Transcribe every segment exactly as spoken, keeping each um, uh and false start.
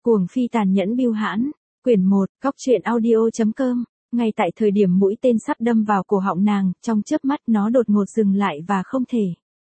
Cuồng phi tàn nhẫn bưu hãn, quyển một, Cóc truyện audio.com. Ngay tại thời điểm mũi tên sắp đâm vào cổ họng nàng, trong chớp mắt nó đột ngột dừng lại và không thể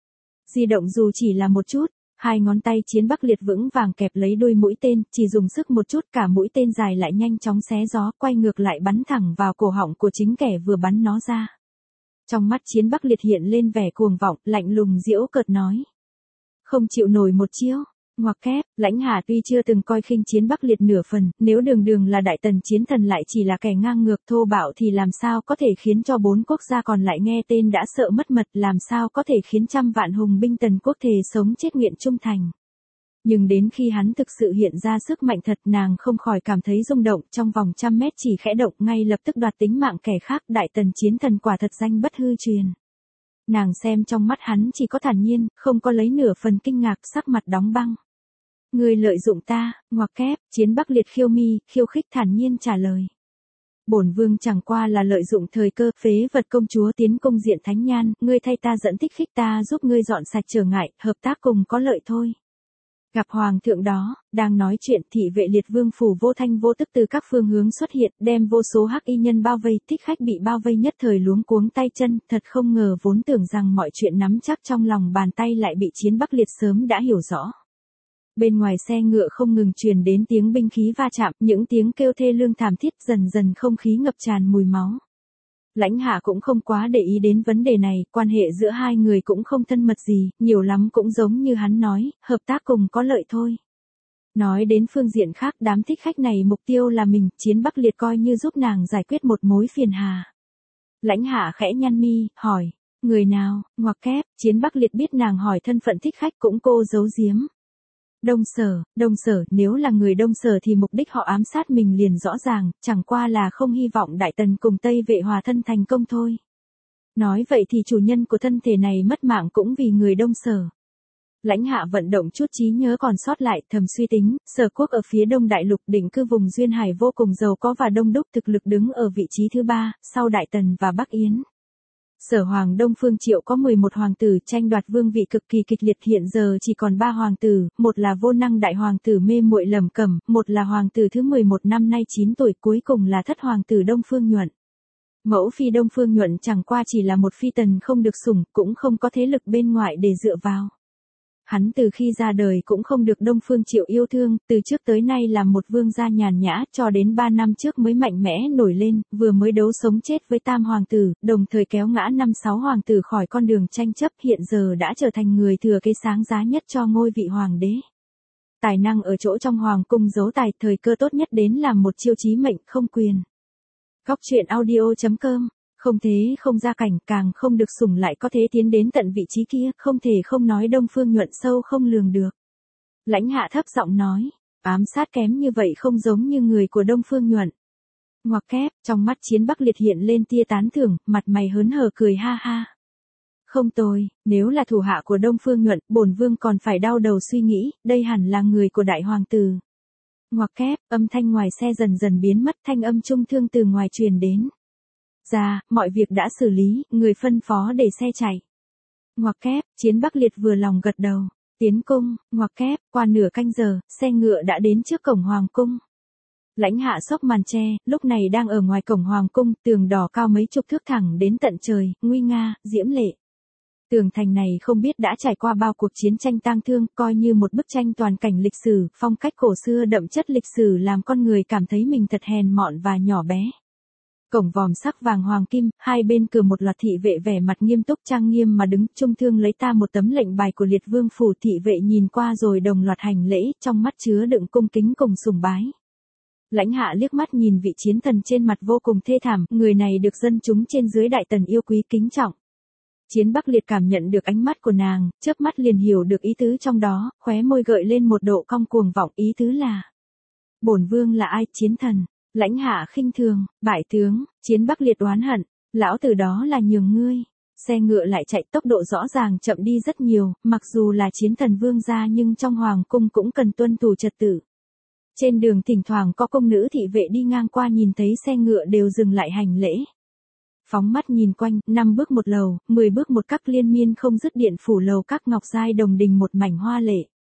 di động dù chỉ là một chút. Hai ngón tay Chiến Bắc Liệt vững vàng kẹp lấy đuôi mũi tên, chỉ dùng sức một chút cả mũi tên dài lại nhanh chóng xé gió, quay ngược lại bắn thẳng vào cổ họng của chính kẻ vừa bắn nó ra. Trong mắt Chiến Bắc Liệt hiện lên vẻ cuồng vọng, lạnh lùng giễu cợt nói: không chịu nổi một chiêu. Ngoặc kép, Lãnh Hà tuy chưa từng coi khinh Chiến Bắc Liệt nửa phần, nếu đường đường là đại tần chiến thần lại chỉ là kẻ ngang ngược thô bạo thì làm sao có thể khiến cho bốn quốc gia còn lại nghe tên đã sợ mất mật, làm sao có thể khiến trăm vạn hùng binh tần quốc thề sống chết nguyện trung thành. Nhưng đến khi hắn thực sự hiện ra sức mạnh thật, nàng không khỏi cảm thấy rung động, trong vòng trăm mét chỉ khẽ động ngay lập tức đoạt tính mạng kẻ khác, đại tần chiến thần quả thật danh bất hư truyền. Nàng xem trong mắt hắn chỉ có thản nhiên, không có lấy nửa phần kinh ngạc, sắc mặt đóng băng. Ngươi lợi dụng ta. Ngoặc kép, Chiến Bắc Liệt khiêu mi, khiêu khích thản nhiên trả lời: bổn vương chẳng qua là lợi dụng thời cơ, phế vật công chúa tiến công diện thánh nhan, ngươi thay ta dẫn thích khích, ta giúp ngươi dọn sạch trở ngại, hợp tác cùng có lợi thôi. Gặp hoàng thượng đó, đang nói chuyện, thị vệ Liệt Vương phủ vô thanh vô tức từ các phương hướng xuất hiện, đem vô số hắc y nhân bao vây, thích khách bị bao vây nhất thời luống cuống tay chân, thật không ngờ vốn tưởng rằng mọi chuyện nắm chắc trong lòng bàn tay lại bị Chiến Bắc Liệt sớm đã hiểu rõ. Bên ngoài xe ngựa không ngừng truyền đến tiếng binh khí va chạm, những tiếng kêu thê lương thảm thiết, dần dần không khí ngập tràn mùi máu. Lãnh Hạ cũng không quá để ý đến vấn đề này, quan hệ giữa hai người cũng không thân mật gì, nhiều lắm cũng giống như hắn nói, hợp tác cùng có lợi thôi. Nói đến phương diện khác, đám thích khách này mục tiêu là mình, Chiến Bắc Liệt coi như giúp nàng giải quyết một mối phiền hà. Lãnh Hạ khẽ nhăn mi, hỏi: người nào? Ngoặc kép, Chiến Bắc Liệt biết nàng hỏi thân phận thích khách cũng cô giấu giếm. Đông Sở. Đông Sở, nếu là người Đông Sở thì mục đích họ ám sát mình liền rõ ràng, chẳng qua là không hy vọng đại tần cùng Tây Vệ hòa thân thành công thôi. Nói vậy thì chủ nhân của thân thể này mất mạng cũng vì người Đông Sở. Lãnh Hạ vận động chút trí nhớ còn sót lại, thầm suy tính, Sở quốc ở phía Đông Đại Lục, định cư vùng duyên hải vô cùng giàu có và đông đúc, thực lực đứng ở vị trí thứ ba, sau Đại Tần và Bắc Yến. Sở Hoàng Đông Phương Triệu có mười một hoàng tử, tranh đoạt vương vị cực kỳ kịch liệt, hiện giờ chỉ còn ba hoàng tử, một là vô năng đại hoàng tử mê muội Lầm Cẩm, một là hoàng tử thứ mười một năm nay chín tuổi, cuối cùng là thất hoàng tử Đông Phương Nhuận. Mẫu phi Đông Phương Nhuận chẳng qua chỉ là một phi tần không được sủng, cũng không có thế lực bên ngoài để dựa vào. Hắn từ khi ra đời cũng không được Đông Phương Triệu yêu thương, từ trước tới nay là một vương gia nhàn nhã, cho đến ba năm trước mới mạnh mẽ nổi lên, vừa mới đấu sống chết với tam hoàng tử, đồng thời kéo ngã năm sáu hoàng tử khỏi con đường tranh chấp, hiện giờ đã trở thành người thừa kế sáng giá nhất cho ngôi vị hoàng đế. Tài năng ở chỗ trong hoàng cung giấu tài, thời cơ tốt nhất đến làm một chiêu chí mệnh không quyền. Cóc truyện audio.com. Không thế không ra cảnh, càng không được sủng lại có thể tiến đến tận vị trí kia, không thể không nói Đông Phương Nhuận sâu không lường được. Lãnh Hạ thấp giọng nói: ám sát kém như vậy không giống như người của Đông Phương Nhuận. Ngoặc kép, trong mắt Chiến Bắc Liệt hiện lên tia tán thưởng, mặt mày hớn hở cười ha ha. Không tồi, nếu là thủ hạ của Đông Phương Nhuận, bổn vương còn phải đau đầu suy nghĩ, đây hẳn là người của đại hoàng tử. Ngoặc kép, âm thanh ngoài xe dần dần biến mất, thanh âm trung thương từ ngoài truyền đến. Ra, mọi việc đã xử lý, người phân phó để xe chạy. Ngoặc kép, Chiến Bắc Liệt vừa lòng gật đầu. Tiến cung. Ngoặc kép, qua nửa canh giờ, xe ngựa đã đến trước cổng hoàng cung. Lãnh Hạ xốc màn che, lúc này đang ở ngoài cổng hoàng cung, tường đỏ cao mấy chục thước thẳng đến tận trời, nguy nga, diễm lệ. Tường thành này không biết đã trải qua bao cuộc chiến tranh tang thương, coi như một bức tranh toàn cảnh lịch sử, phong cách cổ xưa đậm chất lịch sử làm con người cảm thấy mình thật hèn mọn và nhỏ bé. Cổng vòm sắc vàng hoàng kim, hai bên cửa một loạt thị vệ vẻ mặt nghiêm túc trang nghiêm mà đứng, trung thương lấy ta một tấm lệnh bài của Liệt Vương phủ, thị vệ nhìn qua rồi đồng loạt hành lễ, trong mắt chứa đựng cung kính cùng sùng bái. Lãnh Hạ liếc mắt nhìn vị chiến thần trên mặt vô cùng thê thảm, người này được dân chúng trên dưới đại tần yêu quý kính trọng. Chiến Bắc Liệt cảm nhận được ánh mắt của nàng, chớp mắt liền hiểu được ý tứ trong đó, khóe môi gợi lên một độ cong cuồng vọng, ý tứ là: bổn vương là ai? Chiến thần. Lãnh Hạ khinh thường: bại tướng. Chiến Bắc Liệt oán hận: lão tử đó là nhường ngươi. Xe ngựa lại chạy, tốc độ rõ ràng chậm đi rất nhiều, mặc dù là chiến thần vương gia nhưng trong hoàng cung cũng cần tuân thủ trật tự. Trên đường thỉnh thoảng có công nữ thị vệ đi ngang qua, nhìn thấy xe ngựa đều dừng lại hành lễ. Phóng mắt nhìn quanh, năm bước một lầu, mười bước một các, liên miên không dứt điện phủ lầu các, ngọc giai đồng đình một mảnh hoa lệ.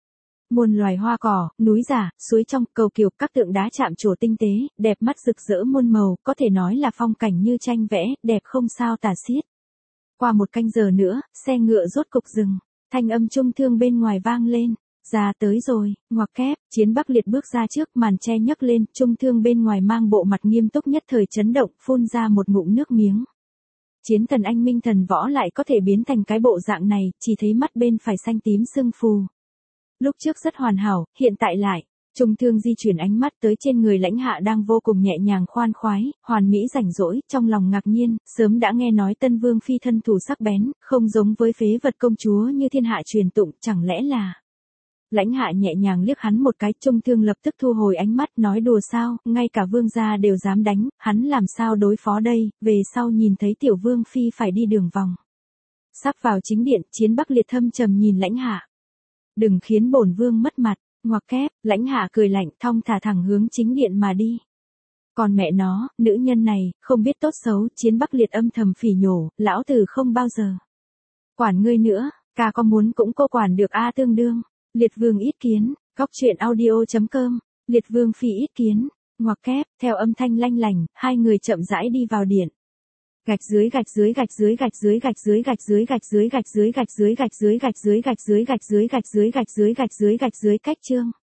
Muôn loài hoa cỏ, núi giả, suối trong, cầu kiều, các tượng đá chạm trổ tinh tế, đẹp mắt rực rỡ muôn màu, có thể nói là phong cảnh như tranh vẽ, đẹp không sao tả xiết. Qua một canh giờ nữa, xe ngựa rốt cục dừng, thanh âm trung thương bên ngoài vang lên. Ra tới rồi, ngoặc kép, Chiến Bắc Liệt bước ra trước, màn che nhấc lên, trung thương bên ngoài mang bộ mặt nghiêm túc nhất thời chấn động, phun ra một ngụm nước miếng. Chiến thần anh minh thần võ lại có thể biến thành cái bộ dạng này, chỉ thấy mắt bên phải xanh tím sưng phù. Lúc trước rất hoàn hảo, hiện tại lại. Trung thương di chuyển ánh mắt tới trên người Lãnh Hạ đang vô cùng nhẹ nhàng khoan khoái, hoàn mỹ rảnh rỗi, trong lòng ngạc nhiên, sớm đã nghe nói Tân Vương phi thân thủ sắc bén, không giống với phế vật công chúa như thiên hạ truyền tụng, chẳng lẽ là... Lãnh Hạ nhẹ nhàng liếc hắn một cái, Trung thương lập tức thu hồi ánh mắt, nói đùa sao, ngay cả vương gia đều dám đánh, hắn làm sao đối phó đây, về sau nhìn thấy tiểu vương phi phải đi đường vòng. Sắp vào chính điện, Chiến Bắc Liệt thâm trầm nhìn Lãnh Hạ. Đừng khiến bổn vương mất mặt, ngoặc kép, Lãnh Hạ cười lạnh, thong thả thẳng hướng chính điện mà đi. Còn mẹ nó, nữ nhân này, không biết tốt xấu, Chiến Bắc Liệt âm thầm phỉ nhổ, lão tử không bao giờ. Quản ngươi nữa, ca có muốn cũng cô quản được a tương đương. Liệt vương ít kiến, góc truyện audio chấm com, Liệt vương phi ít kiến, ngoặc kép, theo âm thanh lanh lành, hai người chậm rãi đi vào điện. Gạch dưới gạch dưới gạch dưới gạch dưới gạch dưới gạch dưới gạch dưới gạch dưới gạch dưới gạch dưới gạch dưới gạch dưới gạch dưới gạch dưới gạch dưới gạch dưới gạch dưới cách chương.